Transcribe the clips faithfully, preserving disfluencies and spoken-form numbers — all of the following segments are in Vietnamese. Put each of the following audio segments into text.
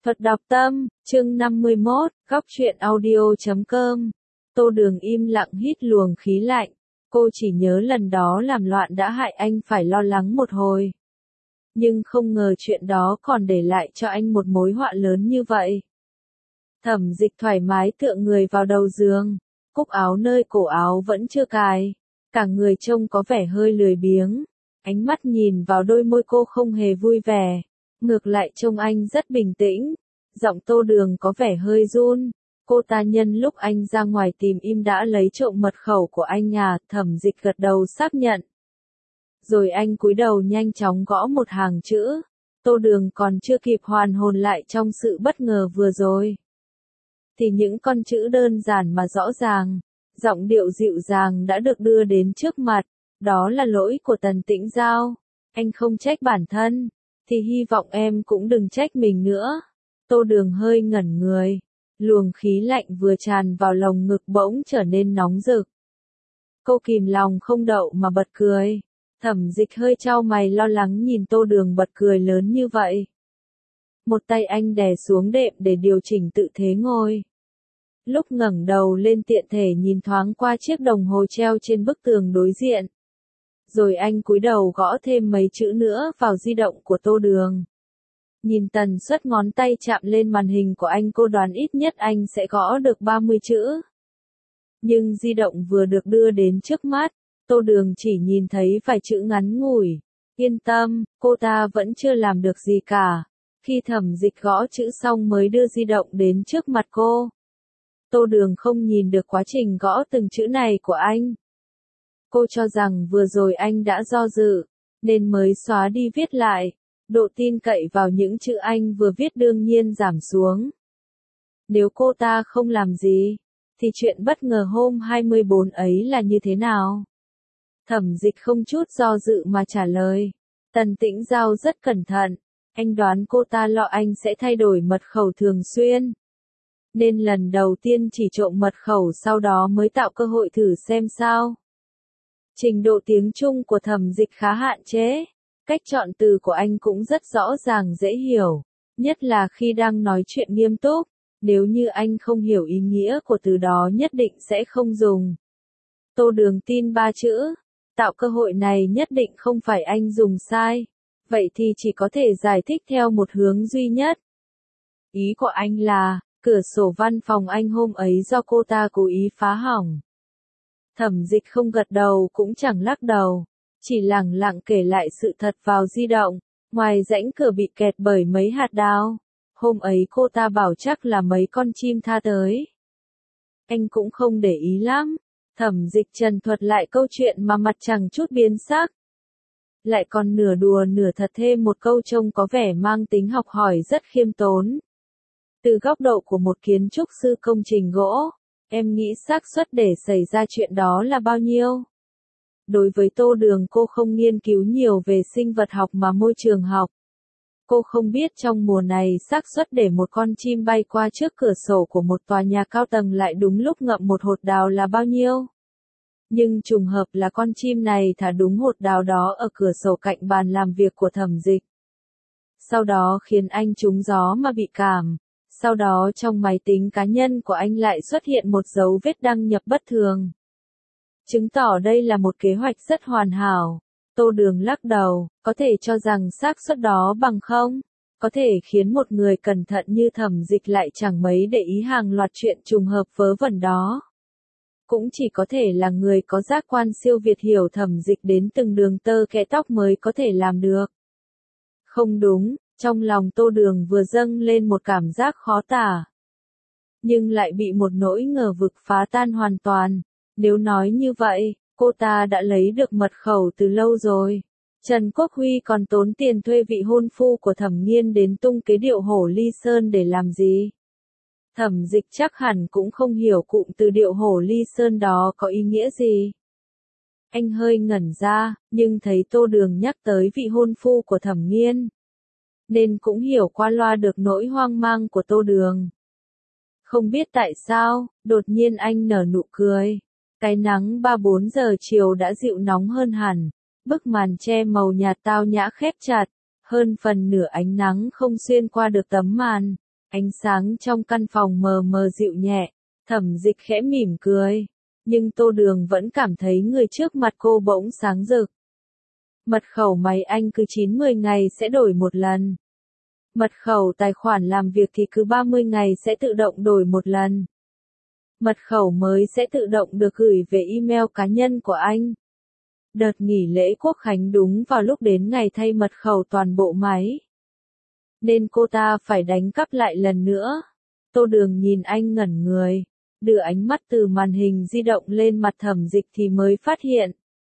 Thuật đọc tâm, chương năm mươi mốt, góc truyện audio chấm com. Tô Đường im lặng hít luồng khí lạnh. Cô chỉ nhớ lần đó làm loạn đã hại anh phải lo lắng một hồi. Nhưng không ngờ chuyện đó còn để lại cho anh một mối họa lớn như vậy. Thẩm Dịch thoải mái tựa người vào đầu giường, cúc áo nơi cổ áo vẫn chưa cài. Cả người trông có vẻ hơi lười biếng. Ánh mắt nhìn vào đôi môi cô không hề vui vẻ. Ngược lại trông anh rất bình tĩnh. Giọng Tô Đường có vẻ hơi run. Cô ta nhân lúc anh ra ngoài tìm im đã lấy trộm mật khẩu của anh à? Thẩm Dịch gật đầu xác nhận. Rồi anh cúi đầu nhanh chóng gõ một hàng chữ. Tô Đường còn chưa kịp hoàn hồn lại trong sự bất ngờ vừa rồi. Thì những con chữ đơn giản mà rõ ràng, giọng điệu dịu dàng đã được đưa đến trước mặt. Đó là lỗi của Tần Tĩnh Giao. Anh không trách bản thân, thì hy vọng em cũng đừng trách mình nữa. Tô Đường hơi ngẩn người. Luồng khí lạnh vừa tràn vào lồng ngực bỗng trở nên nóng rực. Cô kìm lòng không đậu mà bật cười. Thẩm Dịch hơi chau mày lo lắng nhìn Tô Đường bật cười lớn như vậy. Một tay anh đè xuống đệm để điều chỉnh tự thế ngồi. Lúc ngẩng đầu lên tiện thể nhìn thoáng qua chiếc đồng hồ treo trên bức tường đối diện. Rồi anh cúi đầu gõ thêm mấy chữ nữa vào di động của Tô Đường. Nhìn tần suất ngón tay chạm lên màn hình của anh, cô đoán ít nhất anh sẽ gõ được ba mươi chữ. Nhưng di động vừa được đưa đến trước mắt, Tô Đường chỉ nhìn thấy vài chữ ngắn ngủi. Yên tâm, cô ta vẫn chưa làm được gì cả. Khi Thẩm Dịch gõ chữ xong mới đưa di động đến trước mặt cô. Tô Đường không nhìn được quá trình gõ từng chữ này của anh. Cô cho rằng vừa rồi anh đã do dự, nên mới xóa đi viết lại. Độ tin cậy vào những chữ anh vừa viết đương nhiên giảm xuống. Nếu cô ta không làm gì, thì chuyện bất ngờ hôm hai mươi bốn ấy là như thế nào? Thẩm Dịch không chút do dự mà trả lời. Tần Tĩnh Giao rất cẩn thận. Anh đoán cô ta lo anh sẽ thay đổi mật khẩu thường xuyên. Nên lần đầu tiên chỉ trộm mật khẩu, sau đó mới tạo cơ hội thử xem sao. Trình độ tiếng Trung của Thẩm Dịch khá hạn chế. Cách chọn từ của anh cũng rất rõ ràng dễ hiểu. Nhất là khi đang nói chuyện nghiêm túc. Nếu như anh không hiểu ý nghĩa của từ đó nhất định sẽ không dùng. Tô Đường tin ba chữ. Tạo cơ hội này nhất định không phải anh dùng sai. Vậy thì chỉ có thể giải thích theo một hướng duy nhất. Ý của anh là, cửa sổ văn phòng anh hôm ấy do cô ta cố ý phá hỏng. Thẩm Dịch không gật đầu cũng chẳng lắc đầu. Chỉ lẳng lặng kể lại sự thật vào di động. Ngoài rãnh cửa bị kẹt bởi mấy hạt đao. Hôm ấy cô ta bảo chắc là mấy con chim tha tới. Anh cũng không để ý lắm. Thẩm Dịch trần thuật lại câu chuyện mà mặt chẳng chút biến sắc. Lại còn nửa đùa nửa thật thêm một câu trông có vẻ mang tính học hỏi rất khiêm tốn. Từ góc độ của một kiến trúc sư công trình gỗ, em nghĩ xác suất để xảy ra chuyện đó là bao nhiêu? Đối với Tô Đường, cô không nghiên cứu nhiều về sinh vật học mà môi trường học. Cô không biết trong mùa này xác suất để một con chim bay qua trước cửa sổ của một tòa nhà cao tầng lại đúng lúc ngậm một hột đào là bao nhiêu. Nhưng trùng hợp là con chim này thả đúng hột đào đó ở cửa sổ cạnh bàn làm việc của Thẩm Dịch. Sau đó khiến anh trúng gió mà bị cảm. Sau đó trong máy tính cá nhân của anh lại xuất hiện một dấu vết đăng nhập bất thường. Chứng tỏ đây là một kế hoạch rất hoàn hảo. Tô Đường lắc đầu, có thể cho rằng xác suất đó bằng không? Có thể khiến một người cẩn thận như Thẩm Dịch lại chẳng mấy để ý hàng loạt chuyện trùng hợp vớ vẩn đó. Cũng chỉ có thể là người có giác quan siêu việt hiểu Thẩm Dịch đến từng đường tơ kẽ tóc mới có thể làm được. Không đúng, trong lòng Tô Đường vừa dâng lên một cảm giác khó tả. Nhưng lại bị một nỗi ngờ vực phá tan hoàn toàn. Nếu nói như vậy, cô ta đã lấy được mật khẩu từ lâu rồi. Trần Quốc Huy còn tốn tiền thuê vị hôn phu của Thẩm Nghiên đến tung kế điệu hổ ly sơn để làm gì? Thẩm Dịch chắc hẳn cũng không hiểu cụm từ điệu hổ ly sơn đó có ý nghĩa gì. Anh hơi ngẩn ra, nhưng thấy Tô Đường nhắc tới vị hôn phu của Thẩm Nghiên, nên cũng hiểu qua loa được nỗi hoang mang của Tô Đường. Không biết tại sao, đột nhiên anh nở nụ cười. Cái nắng ba bốn giờ chiều đã dịu nóng hơn hẳn. Bức màn che màu nhạt tao nhã khép chặt. Hơn phần nửa ánh nắng không xuyên qua được tấm màn. Ánh sáng trong căn phòng mờ mờ dịu nhẹ, Thẩm Dịch khẽ mỉm cười. Nhưng Tô Đường vẫn cảm thấy người trước mặt cô bỗng sáng rực. Mật khẩu máy anh cứ chín mươi ngày sẽ đổi một lần. Mật khẩu tài khoản làm việc thì cứ ba mươi ngày sẽ tự động đổi một lần. Mật khẩu mới sẽ tự động được gửi về email cá nhân của anh. Đợt nghỉ lễ Quốc khánh đúng vào lúc đến ngày thay mật khẩu toàn bộ máy. Nên cô ta phải đánh cắp lại lần nữa. Tô Đường nhìn anh ngẩn người, đưa ánh mắt từ màn hình di động lên mặt Thẩm Dịch thì mới phát hiện.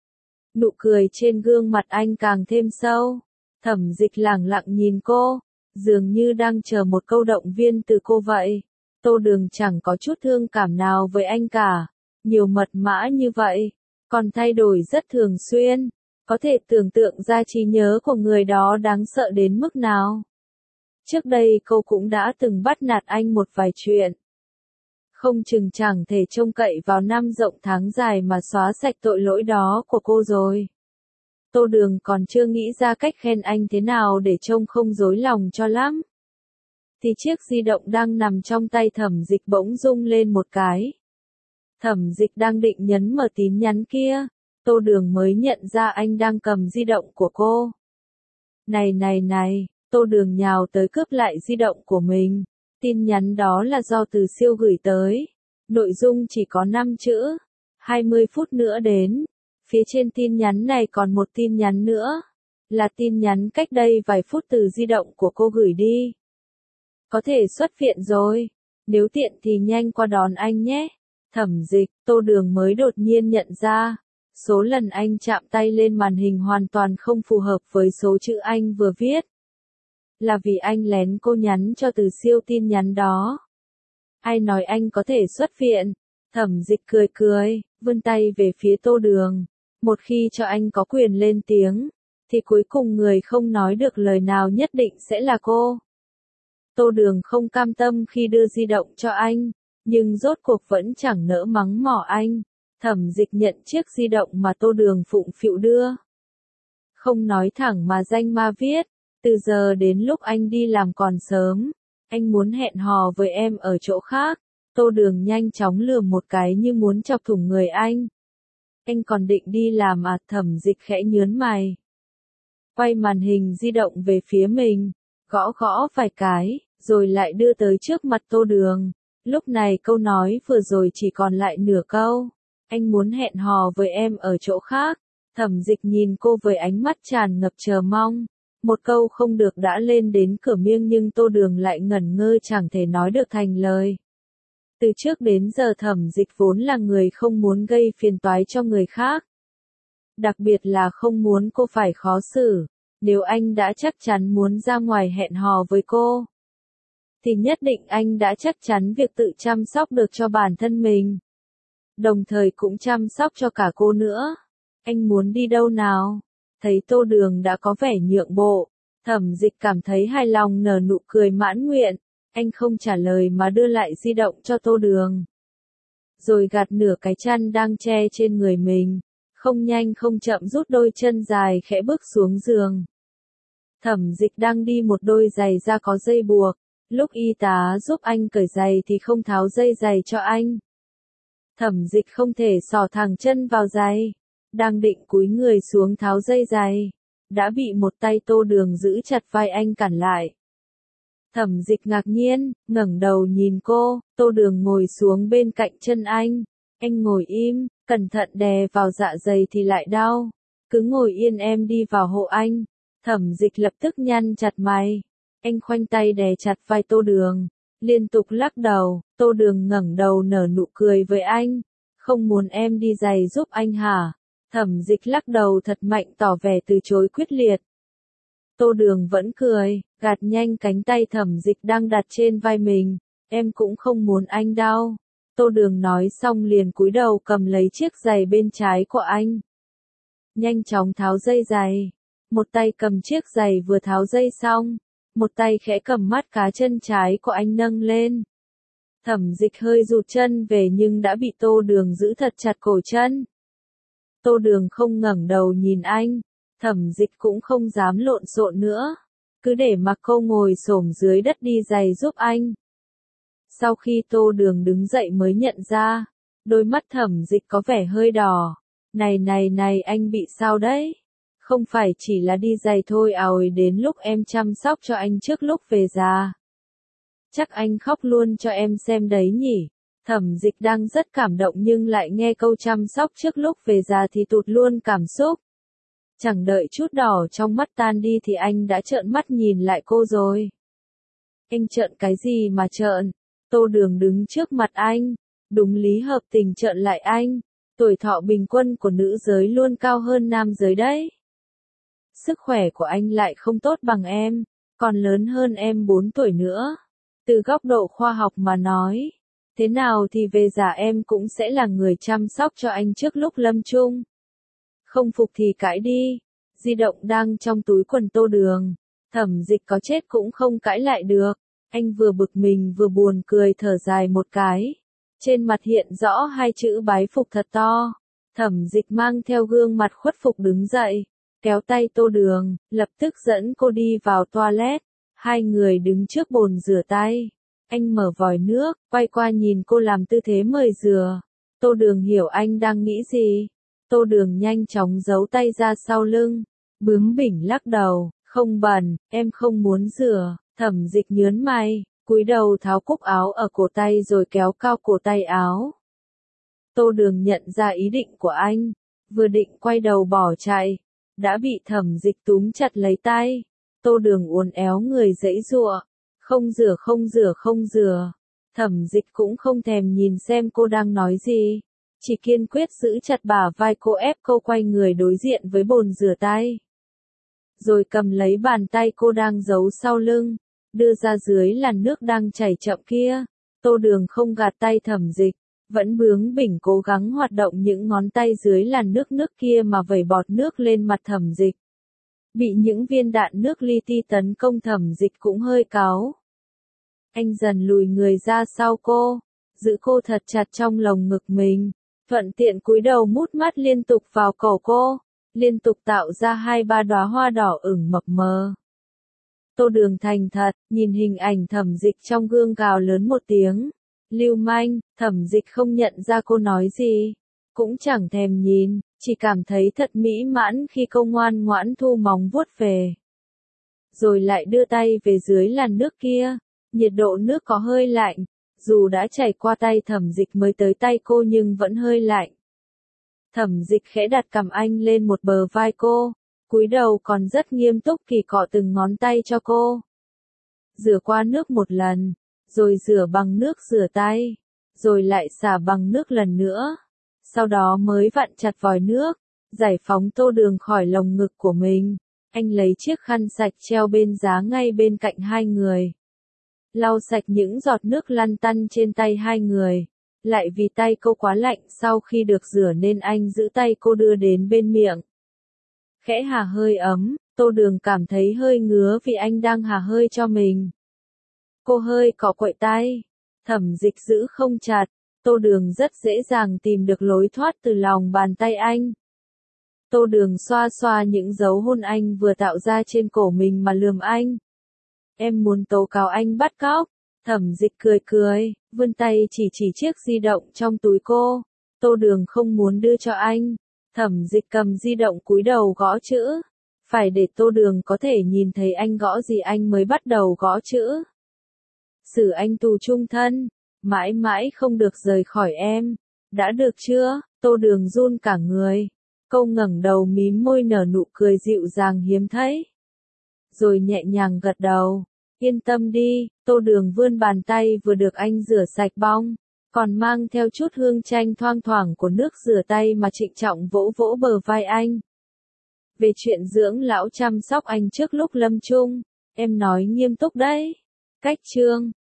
Nụ cười trên gương mặt anh càng thêm sâu. Thẩm Dịch lẳng lặng nhìn cô, dường như đang chờ một câu động viên từ cô vậy. Tô Đường chẳng có chút thương cảm nào với anh cả. Nhiều mật mã như vậy, còn thay đổi rất thường xuyên. Có thể tưởng tượng ra trí nhớ của người đó đáng sợ đến mức nào. Trước đây cô cũng đã từng bắt nạt anh một vài chuyện. Không chừng chẳng thể trông cậy vào năm rộng tháng dài mà xóa sạch tội lỗi đó của cô rồi. Tô Đường còn chưa nghĩ ra cách khen anh thế nào để trông không dối lòng cho lắm. Thì chiếc di động đang nằm trong tay Thẩm Dịch bỗng rung lên một cái. Thẩm Dịch đang định nhấn mở tin nhắn kia, Tô Đường mới nhận ra anh đang cầm di động của cô. Này này này, Tô Đường nhào tới cướp lại di động của mình. Tin nhắn đó là do Từ Siêu gửi tới. Nội dung chỉ có năm chữ. hai mươi phút nữa đến. Phía trên tin nhắn này còn một tin nhắn nữa. Là tin nhắn cách đây vài phút từ di động của cô gửi đi. Có thể xuất viện rồi. Nếu tiện thì nhanh qua đón anh nhé. Thẩm Dịch, Tô Đường mới đột nhiên nhận ra. Số lần anh chạm tay lên màn hình hoàn toàn không phù hợp với số chữ anh vừa viết. Là vì anh lén cô nhắn cho Từ Siêu tin nhắn đó. Ai nói anh có thể xuất viện? Thẩm Dịch cười cười, vươn tay về phía Tô Đường. Một khi cho anh có quyền lên tiếng, thì cuối cùng người không nói được lời nào nhất định sẽ là cô. Tô Đường không cam tâm khi đưa di động cho anh, nhưng rốt cuộc vẫn chẳng nỡ mắng mỏ anh. Thẩm Dịch nhận chiếc di động mà Tô Đường phụng phịu đưa. Không nói thẳng mà danh ma viết. Từ giờ đến lúc anh đi làm còn sớm, anh muốn hẹn hò với em ở chỗ khác. Tô Đường nhanh chóng lườm một cái như muốn chọc thủng người anh. Anh còn định đi làm à? Thẩm Dịch khẽ nhớn mày. Quay màn hình di động về phía mình, gõ gõ vài cái, rồi lại đưa tới trước mặt Tô Đường. Lúc này câu nói vừa rồi chỉ còn lại nửa câu. Anh muốn hẹn hò với em ở chỗ khác. Thẩm Dịch nhìn cô với ánh mắt tràn ngập chờ mong. Một câu không được đã lên đến cửa miệng nhưng Tô Đường lại ngẩn ngơ chẳng thể nói được thành lời. Từ trước đến giờ Thẩm Dịch vốn là người không muốn gây phiền toái cho người khác. Đặc biệt là không muốn cô phải khó xử. Nếu anh đã chắc chắn muốn ra ngoài hẹn hò với cô, thì nhất định anh đã chắc chắn việc tự chăm sóc được cho bản thân mình. Đồng thời cũng chăm sóc cho cả cô nữa. Anh muốn đi đâu nào? Thấy Tô Đường đã có vẻ nhượng bộ, Thẩm Dịch cảm thấy hài lòng nở nụ cười mãn nguyện. Anh không trả lời mà đưa lại di động cho Tô Đường. Rồi gạt nửa cái chăn đang che trên người mình. Không nhanh không chậm rút đôi chân dài khẽ bước xuống giường. Thẩm Dịch đang đi một đôi giày da có dây buộc. Lúc y tá giúp anh cởi giày thì không tháo dây giày cho anh. Thẩm Dịch không thể xỏ thẳng chân vào giày. Đang định cúi người xuống tháo dây giày, đã bị một tay Tô Đường giữ chặt vai anh cản lại. Thẩm Dịch ngạc nhiên, ngẩng đầu nhìn cô. Tô Đường ngồi xuống bên cạnh chân anh. Anh ngồi im, cẩn thận đè vào dạ dày thì lại đau. Cứ ngồi yên em đi vào hộ anh. Thẩm Dịch lập tức nhăn chặt mày. Anh khoanh tay đè chặt vai Tô Đường, liên tục lắc đầu. Tô Đường ngẩng đầu nở nụ cười với anh. Không muốn em đi giày giúp anh hả? Thẩm Dịch lắc đầu thật mạnh tỏ vẻ từ chối quyết liệt. Tô Đường vẫn cười, gạt nhanh cánh tay Thẩm Dịch đang đặt trên vai mình. Em cũng không muốn anh đau. Tô Đường nói xong liền cúi đầu cầm lấy chiếc giày bên trái của anh. Nhanh chóng tháo dây giày. Một tay cầm chiếc giày vừa tháo dây xong, một tay khẽ cầm mắt cá chân trái của anh nâng lên. Thẩm Dịch hơi rụt chân về nhưng đã bị Tô Đường giữ thật chặt cổ chân. Tô Đường không ngẩng đầu nhìn anh. Thẩm Dịch cũng không dám lộn xộn nữa. cứ để mặc cô ngồi xổm dưới đất đi giày giúp anh. Sau khi Tô Đường đứng dậy mới nhận ra, đôi mắt Thẩm Dịch có vẻ hơi đỏ. Này này này, anh bị sao đấy? Không phải chỉ là đi giày thôi à, ôi đến lúc em chăm sóc cho anh trước lúc về già. Chắc anh khóc luôn cho em xem đấy nhỉ. Thẩm Dịch đang rất cảm động nhưng lại nghe câu chăm sóc trước lúc về già thì tụt luôn cảm xúc. Chẳng đợi chút đỏ trong mắt tan đi thì anh đã trợn mắt nhìn lại cô rồi. Anh trợn cái gì mà trợn? Tô Đường đứng trước mặt anh, đúng lý hợp tình trợn lại anh. Tuổi thọ bình quân của nữ giới luôn cao hơn nam giới đấy. Sức khỏe của anh lại không tốt bằng em, còn lớn hơn em bốn tuổi nữa. Từ góc độ khoa học mà nói, thế nào thì về già em cũng sẽ là người chăm sóc cho anh trước lúc lâm chung. Không phục thì cãi đi. Di động đang trong túi quần Tô Đường. Thẩm Dịch có chết cũng không cãi lại được. Anh vừa bực mình vừa buồn cười thở dài một cái. Trên mặt hiện rõ hai chữ bái phục thật to. Thẩm Dịch mang theo gương mặt khuất phục đứng dậy, kéo tay Tô Đường, lập tức dẫn cô đi vào toilet. Hai người đứng trước bồn rửa tay. Anh mở vòi nước, quay qua nhìn cô làm tư thế mời rửa. Tô Đường hiểu anh đang nghĩ gì. Tô Đường nhanh chóng giấu tay ra sau lưng, bướng bỉnh lắc đầu, không bẩn, em không muốn rửa. Thẩm Dịch nhớn mày, cúi đầu tháo cúc áo ở cổ tay rồi kéo cao cổ tay áo. Tô Đường nhận ra ý định của anh, vừa định quay đầu bỏ chạy, đã bị Thẩm Dịch túm chặt lấy tay. Tô Đường uốn éo người giãy giụa, không rửa không rửa không rửa. Thẩm Dịch cũng không thèm nhìn xem cô đang nói gì, chỉ kiên quyết giữ chặt bả vai cô ép cô quay người đối diện với bồn rửa tay. Rồi cầm lấy bàn tay cô đang giấu sau lưng, đưa ra dưới làn nước đang chảy chậm kia. Tô Đường không gạt tay Thẩm Dịch, vẫn bướng bỉnh cố gắng hoạt động những ngón tay dưới làn nước nước kia mà vẩy bọt nước lên mặt Thẩm Dịch. Bị những viên đạn nước li ti tấn công Thẩm Dịch cũng hơi cáu. Anh dần lùi người ra sau cô, giữ cô thật chặt trong lồng ngực mình, thuận tiện cúi đầu mút mắt liên tục vào cổ cô, liên tục tạo ra hai ba đóa hoa đỏ ửng mập mờ. Tô Đường thành thật, nhìn hình ảnh Thẩm Dịch trong gương gào lớn một tiếng. Lưu manh. Thẩm Dịch không nhận ra cô nói gì, cũng chẳng thèm nhìn, chỉ cảm thấy thật mỹ mãn khi cô ngoan ngoãn thu móng vuốt về. Rồi lại đưa tay về dưới làn nước kia, nhiệt độ nước có hơi lạnh, dù đã chảy qua tay Thẩm Dịch mới tới tay cô nhưng vẫn hơi lạnh. Thẩm Dịch khẽ đặt cằm anh lên một bờ vai cô, cúi đầu còn rất nghiêm túc kỳ cọ từng ngón tay cho cô. Rửa qua nước một lần, rồi rửa bằng nước rửa tay, rồi lại xả bằng nước lần nữa. Sau đó mới vặn chặt vòi nước, giải phóng Tô Đường khỏi lồng ngực của mình. Anh lấy chiếc khăn sạch treo bên giá ngay bên cạnh hai người, lau sạch những giọt nước lăn tăn trên tay hai người. Lại vì tay cô quá lạnh sau khi được rửa nên anh giữ tay cô đưa đến bên miệng. Khẽ hả hơi ấm, Tô Đường cảm thấy hơi ngứa vì anh đang hả hơi cho mình. Cô hơi cọ quậy tay, Thẩm Dịch giữ không chặt, Tô Đường rất dễ dàng tìm được lối thoát từ lòng bàn tay anh. Tô Đường xoa xoa những dấu hôn anh vừa tạo ra trên cổ mình mà lườm anh. Em muốn tố cáo anh bắt cóc. Thẩm Dịch cười cười, vươn tay chỉ chỉ chiếc di động trong túi cô. Tô Đường không muốn đưa cho anh. Thẩm Dịch cầm di động cúi đầu gõ chữ. Phải để Tô Đường có thể nhìn thấy anh gõ gì anh mới bắt đầu gõ chữ. Xử anh tù chung thân, mãi mãi không được rời khỏi em. Đã được chưa? Tô Đường run cả người. Cô ngẩng đầu mím môi nở nụ cười dịu dàng hiếm thấy. Rồi nhẹ nhàng gật đầu. Yên tâm đi. Tô Đường vươn bàn tay vừa được anh rửa sạch bong, còn mang theo chút hương chanh thoang thoảng của nước rửa tay mà trịnh trọng vỗ vỗ bờ vai anh. Về chuyện dưỡng lão chăm sóc anh trước lúc lâm chung, em nói nghiêm túc đấy. Cách chương